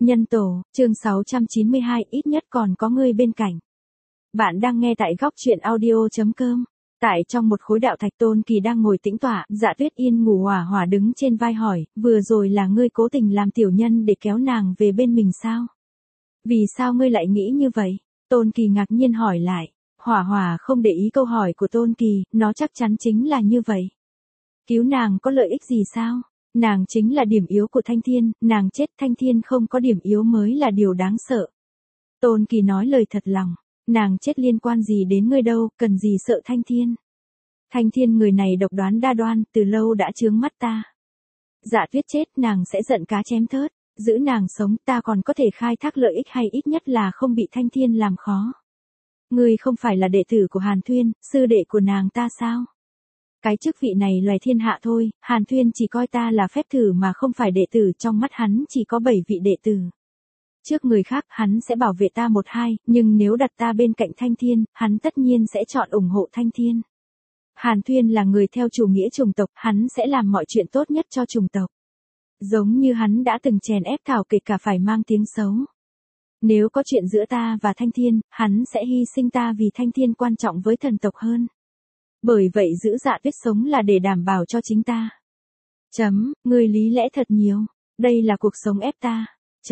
Nhân tổ, chương 692, ít nhất còn có ngươi bên cạnh. Bạn đang nghe tại góc truyện audio.com. Tại trong một khối đạo thạch, Tôn Kỳ đang ngồi tĩnh tọa, Dạ Tuyết Yên ngủ hỏa hỏa đứng trên vai hỏi, vừa rồi là ngươi cố tình làm tiểu nhân để kéo nàng về bên mình sao? Vì sao ngươi lại nghĩ như vậy? Tôn Kỳ ngạc nhiên hỏi lại. Hỏa hỏa không để ý câu hỏi của Tôn Kỳ, nó chắc chắn chính là như vậy. Cứu nàng có lợi ích gì sao? Nàng chính là điểm yếu của Thanh Thiên, nàng chết Thanh Thiên không có điểm yếu mới là điều đáng sợ. Tôn Kỳ nói lời thật lòng, nàng chết liên quan gì đến ngươi đâu, cần gì sợ Thanh Thiên. Thanh Thiên người này độc đoán đa đoan, từ lâu đã chướng mắt ta. Dạ Tuyết chết nàng sẽ giận cá chém thớt, giữ nàng sống ta còn có thể khai thác lợi ích hay ít nhất là không bị Thanh Thiên làm khó. Ngươi không phải là đệ tử của Hàn Thuyên, sư đệ của nàng ta sao? Cái chức vị này loài thiên hạ thôi, Hàn Thuyên chỉ coi ta là phép thử mà không phải đệ tử, trong mắt hắn chỉ có 7 vị đệ tử. Trước người khác hắn sẽ bảo vệ ta 1-2, nhưng nếu đặt ta bên cạnh Thanh Thiên, hắn tất nhiên sẽ chọn ủng hộ Thanh Thiên. Hàn Thuyên là người theo chủ nghĩa chủng tộc, hắn sẽ làm mọi chuyện tốt nhất cho chủng tộc. Giống như hắn đã từng chèn ép Thảo kể cả phải mang tiếng xấu. Nếu có chuyện giữa ta và Thanh Thiên, hắn sẽ hy sinh ta vì Thanh Thiên quan trọng với thần tộc hơn. Bởi vậy giữ Dạ Tuyết sống là để đảm bảo cho chính ta. Ngươi lý lẽ thật nhiều. Đây là cuộc sống ép ta.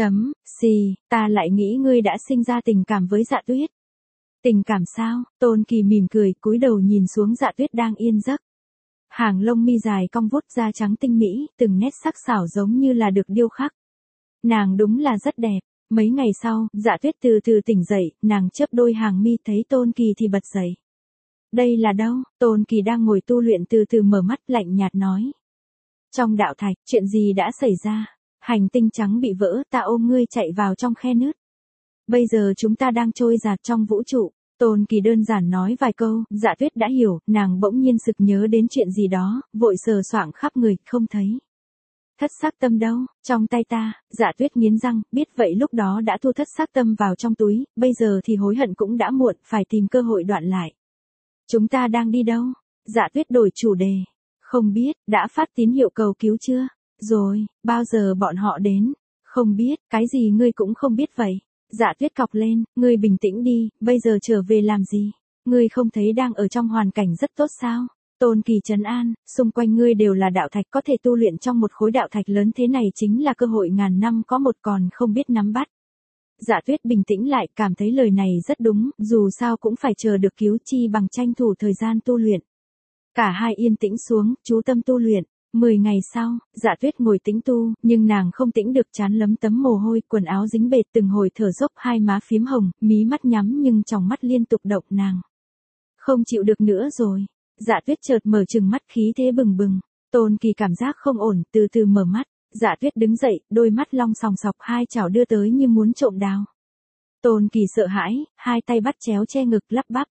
Ta lại nghĩ ngươi đã sinh ra tình cảm với Dạ Tuyết. Tình cảm sao? Tôn Kỳ mỉm cười, cúi đầu nhìn xuống Dạ Tuyết đang yên giấc. Hàng lông mi dài cong vút, da trắng tinh mỹ, từng nét sắc sảo giống như là được điêu khắc. Nàng đúng là rất đẹp. Mấy ngày sau, Dạ Tuyết từ từ tỉnh dậy, nàng chớp đôi hàng mi thấy Tôn Kỳ thì bật dậy. Đây là đâu? Tôn Kỳ đang ngồi tu luyện từ từ mở mắt lạnh nhạt nói. Trong đạo thạch, chuyện gì đã xảy ra? Hành tinh trắng bị vỡ, ta ôm ngươi chạy vào trong khe nứt. Bây giờ chúng ta đang trôi dạt trong vũ trụ. Tôn Kỳ đơn giản nói vài câu, Dạ Tuyết đã hiểu, nàng bỗng nhiên sực nhớ đến chuyện gì đó, vội sờ soạng khắp người, không thấy. Thất sắc tâm đâu? Trong tay ta. Dạ Tuyết nghiến răng, biết vậy lúc đó đã thu thất sắc tâm vào trong túi, bây giờ thì hối hận cũng đã muộn, phải tìm cơ hội đoạn lại. Chúng ta đang đi đâu? Dạ Tuyết đổi chủ đề. Không biết, đã phát tín hiệu cầu cứu chưa? Rồi, bao giờ bọn họ đến? Không biết, cái gì ngươi cũng không biết vậy. Dạ Tuyết cọc lên, ngươi bình tĩnh đi, bây giờ trở về làm gì? Ngươi không thấy đang ở trong hoàn cảnh rất tốt sao? Tôn Kỳ trấn an, xung quanh ngươi đều là đạo thạch, có thể tu luyện trong một khối đạo thạch lớn thế này chính là cơ hội ngàn năm có một, còn không biết nắm bắt. Dạ Tuyết bình tĩnh lại, cảm thấy lời này rất đúng, dù sao cũng phải chờ được cứu, chi bằng tranh thủ thời gian tu luyện. Cả hai yên tĩnh xuống, chú tâm tu luyện. 10 ngày sau, Dạ Tuyết ngồi tĩnh tu, nhưng nàng không tĩnh được, trán lấm tấm mồ hôi, quần áo dính bệt, từng hồi thở dốc, hai má phím hồng, mí mắt nhắm nhưng tròng mắt liên tục động, nàng không chịu được nữa rồi. Dạ Tuyết chợt mở trừng mắt, khí thế bừng bừng. Tôn Kỳ cảm giác không ổn, từ từ mở mắt. Dạ Tuyết đứng dậy, đôi mắt long sòng sọc, hai chảo đưa tới như muốn trộm đào. Tôn Kỳ sợ hãi, hai tay bắt chéo che ngực, lắp bắp.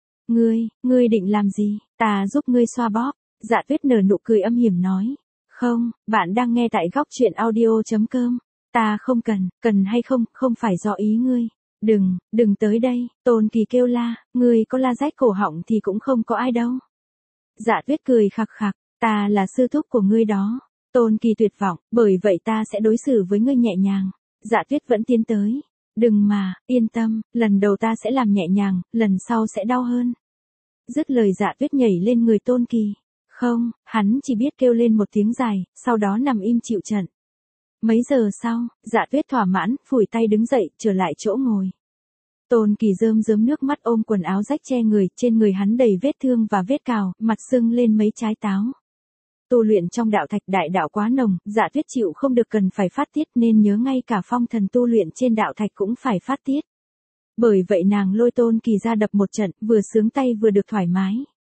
Ngươi định làm gì? Ta giúp ngươi xoa bóp. Dạ Tuyết nở nụ cười âm hiểm nói. Không, bạn đang nghe tại góc truyện audio.com. Ta không cần hay không, không phải do ý ngươi. Đừng tới đây. Tôn Kỳ kêu la, ngươi có la rách cổ họng thì cũng không có ai đâu. Dạ Tuyết cười khặc khặc, ta là sư thúc của ngươi đó. Tôn Kỳ tuyệt vọng, bởi vậy ta sẽ đối xử với ngươi nhẹ nhàng. Dạ Tuyết vẫn tiến tới. Đừng mà, yên tâm, lần đầu ta sẽ làm nhẹ nhàng, lần sau sẽ đau hơn. Dứt lời Dạ Tuyết nhảy lên người Tôn Kỳ. Không, hắn chỉ biết kêu lên một tiếng dài, sau đó nằm im chịu trận. Mấy giờ sau, Dạ Tuyết thỏa mãn, phủi tay đứng dậy, trở lại chỗ ngồi. Tôn Kỳ rơm rớm nước mắt ôm quần áo rách che người, trên người hắn đầy vết thương và vết cào, mặt sưng lên mấy trái táo. Tu luyện trong đạo thạch, đại đạo quá nồng, Dạ Tuyết chịu không được, cần phải phát tiết, nên nhớ ngay cả phong thần tu luyện trên đạo thạch cũng phải phát tiết. Bởi vậy nàng lôi Tôn Kỳ ra đập một trận, vừa sướng tay vừa được thoải mái.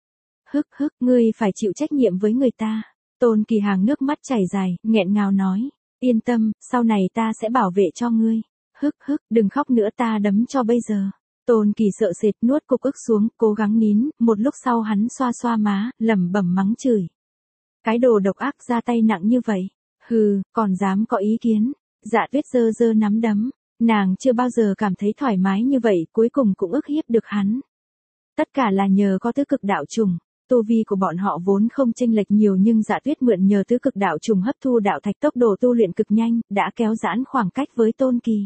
Ngươi phải chịu trách nhiệm với người ta. Tôn Kỳ hàng nước mắt chảy dài, nghẹn ngào nói. Yên tâm, sau này ta sẽ bảo vệ cho ngươi. Đừng khóc nữa, ta đấm cho bây giờ. Tôn Kỳ sợ sệt, nuốt cục ức xuống, cố gắng nín, một lúc sau hắn xoa xoa má, lẩm bẩm mắng chửi. Cái đồ độc ác, ra tay nặng như vậy. Còn dám có ý kiến. Dạ Tuyết giơ nắm đấm. Nàng chưa bao giờ cảm thấy thoải mái như vậy, cuối cùng cũng ức hiếp được hắn. Tất cả là nhờ có tứ cực đạo trùng. tu vi của bọn họ vốn không chênh lệch nhiều nhưng Dạ Tuyết mượn nhờ tứ cực đạo trùng hấp thu đạo thạch tốc độ tu luyện cực nhanh, đã kéo giãn khoảng cách với Tôn Kỳ.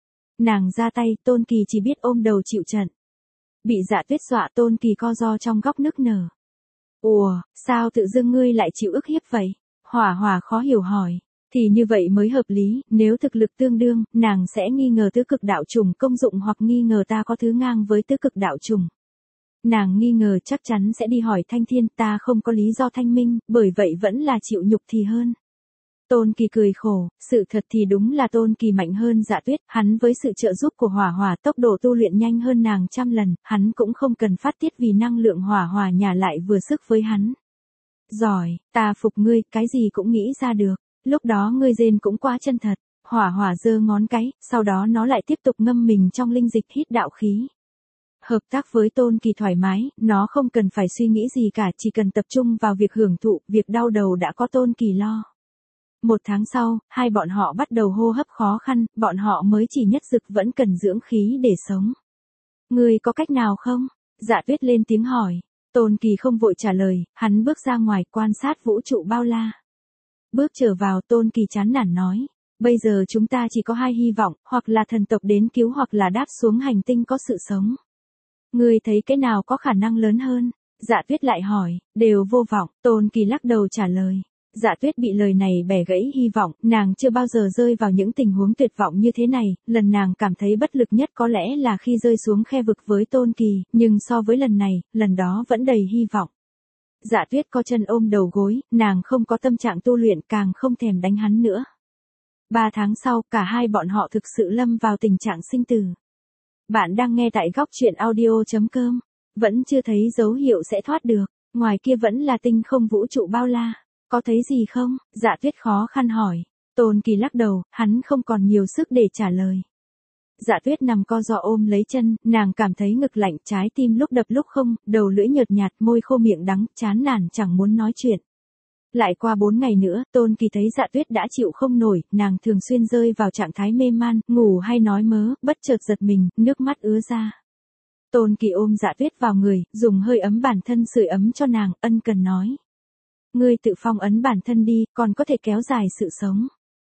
Nàng ra tay, Tôn Kỳ chỉ biết ôm đầu chịu trận. Bị Dạ Tuyết dọa, Tôn Kỳ co ro trong góc nức nở. Ủa, sao tự dưng ngươi lại chịu ức hiếp vậy? Hỏa Hỏa khó hiểu hỏi. Thì như vậy mới hợp lý, nếu thực lực tương đương, nàng sẽ nghi ngờ tứ cực đạo trùng công dụng hoặc nghi ngờ ta có thứ ngang với tứ cực đạo trùng. Nàng nghi ngờ chắc chắn sẽ đi hỏi Thanh Thiên, ta không có lý do thanh minh, bởi vậy vẫn là chịu nhục thì hơn. Tôn Kỳ cười khổ, sự thật thì đúng là Tôn Kỳ mạnh hơn Dạ Tuyết, hắn với sự trợ giúp của Hỏa Hỏa tốc độ tu luyện nhanh hơn nàng 100 lần, hắn cũng không cần phát tiết vì năng lượng Hỏa Hỏa nhà lại vừa sức với hắn. Giỏi, ta phục ngươi, cái gì cũng nghĩ ra được, lúc đó ngươi rên cũng quá chân thật. Hỏa Hỏa giơ ngón cái, sau đó nó lại tiếp tục ngâm mình trong linh dịch hít đạo khí. Hợp tác với Tôn Kỳ thoải mái, nó không cần phải suy nghĩ gì cả, chỉ cần tập trung vào việc hưởng thụ, việc đau đầu đã có Tôn Kỳ lo. 1 tháng sau, hai bọn họ bắt đầu hô hấp khó khăn, bọn họ mới chỉ nhất dực vẫn cần dưỡng khí để sống. Ngươi có cách nào không? Dạ Tuyết lên tiếng hỏi. Tôn Kỳ không vội trả lời, hắn bước ra ngoài quan sát vũ trụ bao la. Bước trở vào, Tôn Kỳ chán nản nói. Bây giờ chúng ta chỉ có 2 hy vọng, hoặc là thần tộc đến cứu hoặc là đáp xuống hành tinh có sự sống. Ngươi thấy cái nào có khả năng lớn hơn? Dạ Tuyết lại hỏi, đều vô vọng, Tôn Kỳ lắc đầu trả lời. Dạ Tuyết bị lời này bẻ gãy hy vọng, nàng chưa bao giờ rơi vào những tình huống tuyệt vọng như thế này, lần nàng cảm thấy bất lực nhất có lẽ là khi rơi xuống khe vực với Tôn Kỳ, nhưng so với lần này, lần đó vẫn đầy hy vọng. Dạ Tuyết co chân ôm đầu gối, nàng không có tâm trạng tu luyện càng không thèm đánh hắn nữa. 3 tháng sau, cả hai bọn họ thực sự lâm vào tình trạng sinh tử. Bạn đang nghe tại góc truyện audio.com, vẫn chưa thấy dấu hiệu sẽ thoát được, ngoài kia vẫn là tinh không vũ trụ bao la. Có thấy gì không? Dạ Tuyết khó khăn hỏi. Tôn Kỳ lắc đầu, hắn không còn nhiều sức để trả lời. Dạ Tuyết nằm co ro ôm lấy chân, nàng cảm thấy ngực lạnh, trái tim lúc đập lúc không, đầu lưỡi nhợt nhạt, môi khô miệng đắng, chán nản chẳng muốn nói chuyện. Lại qua 4 ngày nữa, Tôn Kỳ thấy Dạ Tuyết đã chịu không nổi, nàng thường xuyên rơi vào trạng thái mê man, ngủ hay nói mớ, bất chợt giật mình, nước mắt ứa ra. Tôn Kỳ ôm Dạ Tuyết vào người, dùng hơi ấm bản thân sưởi ấm cho nàng, ân cần nói. Ngươi tự phong ấn bản thân đi, còn có thể kéo dài sự sống.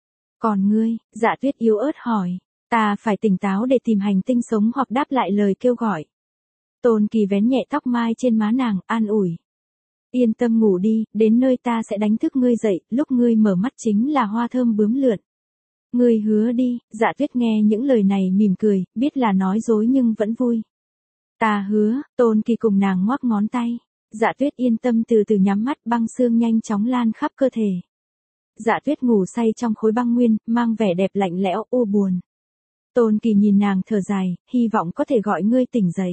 Còn ngươi, Dạ Tuyết yếu ớt hỏi, ta phải tỉnh táo để tìm hành tinh sống hoặc đáp lại lời kêu gọi. Tôn Kỳ vén nhẹ tóc mai trên má nàng, an ủi. Yên tâm ngủ đi, đến nơi ta sẽ đánh thức ngươi dậy, lúc ngươi mở mắt chính là hoa thơm bướm lượn. Ngươi hứa đi, Dạ Tuyết nghe những lời này mỉm cười, biết là nói dối nhưng vẫn vui. Ta hứa, Tôn Kỳ cùng nàng ngoắc ngón tay. Dạ Tuyết yên tâm từ từ nhắm mắt, băng xương nhanh chóng lan khắp cơ thể. Dạ Tuyết ngủ say trong khối băng nguyên, mang vẻ đẹp lạnh lẽo, u buồn. Tôn Kỳ nhìn nàng thở dài, hy vọng có thể gọi ngươi tỉnh dậy.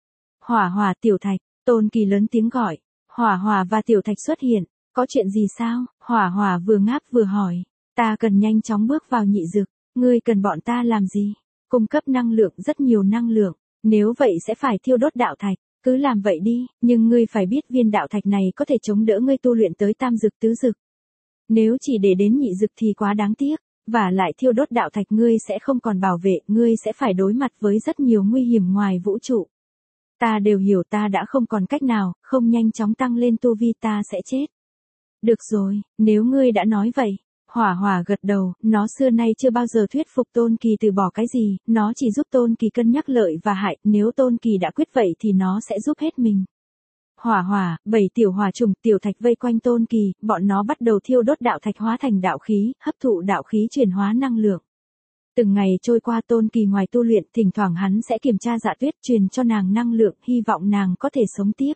Hỏa Hỏa, Tiểu Thạch, Tôn Kỳ lớn tiếng gọi. Hỏa Hỏa và Tiểu Thạch xuất hiện, có chuyện gì sao? Hỏa Hỏa vừa ngáp vừa hỏi. Ta cần nhanh chóng bước vào nhị dực, ngươi cần bọn ta làm gì? Cung cấp năng lượng, rất nhiều năng lượng, nếu vậy sẽ phải thiêu đốt đạo thạch. Cứ làm vậy đi, nhưng ngươi phải biết viên đạo thạch này có thể chống đỡ ngươi tu luyện tới tam dực tứ dực. Nếu chỉ để đến nhị dực thì quá đáng tiếc, và lại thiêu đốt đạo thạch ngươi sẽ không còn bảo vệ, ngươi sẽ phải đối mặt với rất nhiều nguy hiểm ngoài vũ trụ. Ta đều hiểu, ta đã không còn cách nào, không nhanh chóng tăng lên tu vi ta sẽ chết. Được rồi, nếu ngươi đã nói vậy. Hỏa Hỏa gật đầu, nó xưa nay chưa bao giờ thuyết phục Tôn Kỳ từ bỏ cái gì, nó chỉ giúp Tôn Kỳ cân nhắc lợi và hại, nếu Tôn Kỳ đã quyết vậy thì nó sẽ giúp hết mình. Hỏa Hỏa, 7 tiểu hỏa trùng, Tiểu Thạch vây quanh Tôn Kỳ, bọn nó bắt đầu thiêu đốt đạo thạch hóa thành đạo khí, hấp thụ đạo khí chuyển hóa năng lượng. Từng ngày trôi qua, Tôn Kỳ ngoài tu luyện, thỉnh thoảng hắn sẽ kiểm tra Dạ Tuyết, truyền cho nàng năng lượng, hy vọng nàng có thể sống tiếp.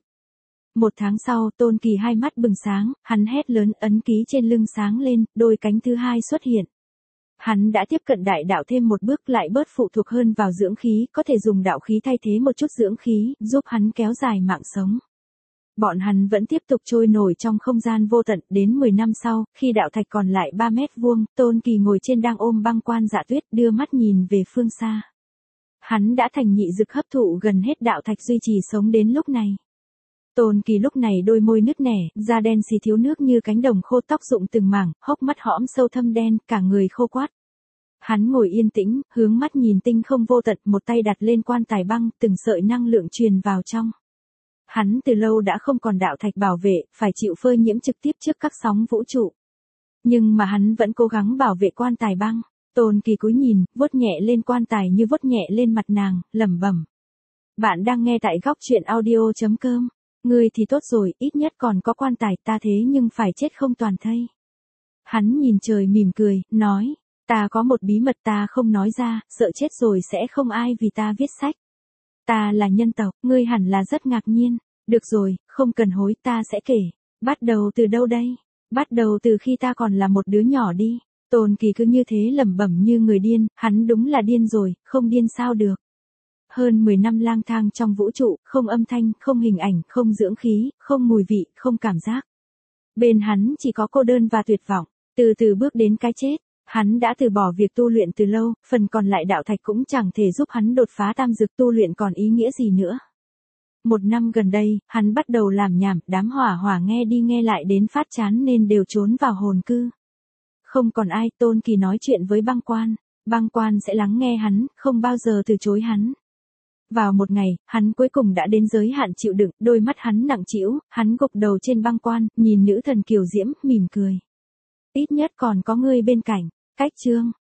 1 tháng sau, Tôn Kỳ hai mắt bừng sáng, hắn hét lớn, ấn ký trên lưng sáng lên, đôi cánh thứ hai xuất hiện. Hắn đã tiếp cận đại đạo thêm một bước, lại bớt phụ thuộc hơn vào dưỡng khí, có thể dùng đạo khí thay thế một chút dưỡng khí, giúp hắn kéo dài mạng sống. Bọn hắn vẫn tiếp tục trôi nổi trong không gian vô tận, đến 10 năm sau, khi đạo thạch còn lại 3 mét vuông, Tôn Kỳ ngồi trên đang ôm băng quan Dạ Tuyết, đưa mắt nhìn về phương xa. Hắn đã thành nhị dực hấp thụ gần hết đạo thạch duy trì sống đến lúc này. Tôn Kỳ lúc này đôi môi nứt nẻ, da đen xì thiếu nước như cánh đồng khô, tóc rụng từng mảng, hốc mắt hõm sâu thâm đen, cả người khô quắt. Hắn ngồi yên tĩnh, hướng mắt nhìn tinh không vô tận, một tay đặt lên quan tài băng, từng sợi năng lượng truyền vào trong. Hắn từ lâu đã không còn đạo thạch bảo vệ, phải chịu phơi nhiễm trực tiếp trước các sóng vũ trụ. Nhưng mà hắn vẫn cố gắng bảo vệ quan tài băng. Tôn Kỳ cúi nhìn, vuốt nhẹ lên quan tài như vuốt nhẹ lên mặt nàng, lẩm bẩm. Bạn đang nghe tại góc truyện audio.com. Ngươi thì tốt rồi, ít nhất còn có quan tài, ta thế nhưng phải chết không toàn thây. Hắn nhìn trời mỉm cười, nói, ta có một bí mật ta không nói ra, sợ chết rồi sẽ không ai vì ta viết sách. Ta là nhân tộc, ngươi hẳn là rất ngạc nhiên. Được rồi, không cần hối, ta sẽ kể. Bắt đầu từ đâu đây? Bắt đầu từ khi ta còn là một đứa nhỏ đi. Tôn Kỳ cứ như thế lẩm bẩm như người điên, hắn đúng là điên rồi, không điên sao được. Hơn 10 năm lang thang trong vũ trụ, không âm thanh, không hình ảnh, không dưỡng khí, không mùi vị, không cảm giác. Bên hắn chỉ có cô đơn và tuyệt vọng, từ từ bước đến cái chết. Hắn đã từ bỏ việc tu luyện từ lâu, phần còn lại đạo thạch cũng chẳng thể giúp hắn đột phá tam dực tu luyện còn ý nghĩa gì nữa. Một năm gần đây, hắn bắt đầu làm nhảm, đám hỏa hỏa nghe đi nghe lại đến phát chán nên đều trốn vào hồn cư. Không còn ai, Tôn Kỳ nói chuyện với băng quan sẽ lắng nghe hắn, không bao giờ từ chối hắn. Vào một ngày, hắn cuối cùng đã đến giới hạn chịu đựng, đôi mắt hắn nặng trĩu, hắn gục đầu trên băng quan, nhìn nữ thần kiều diễm, mỉm cười. Ít nhất còn có ngươi bên cạnh. Cách chương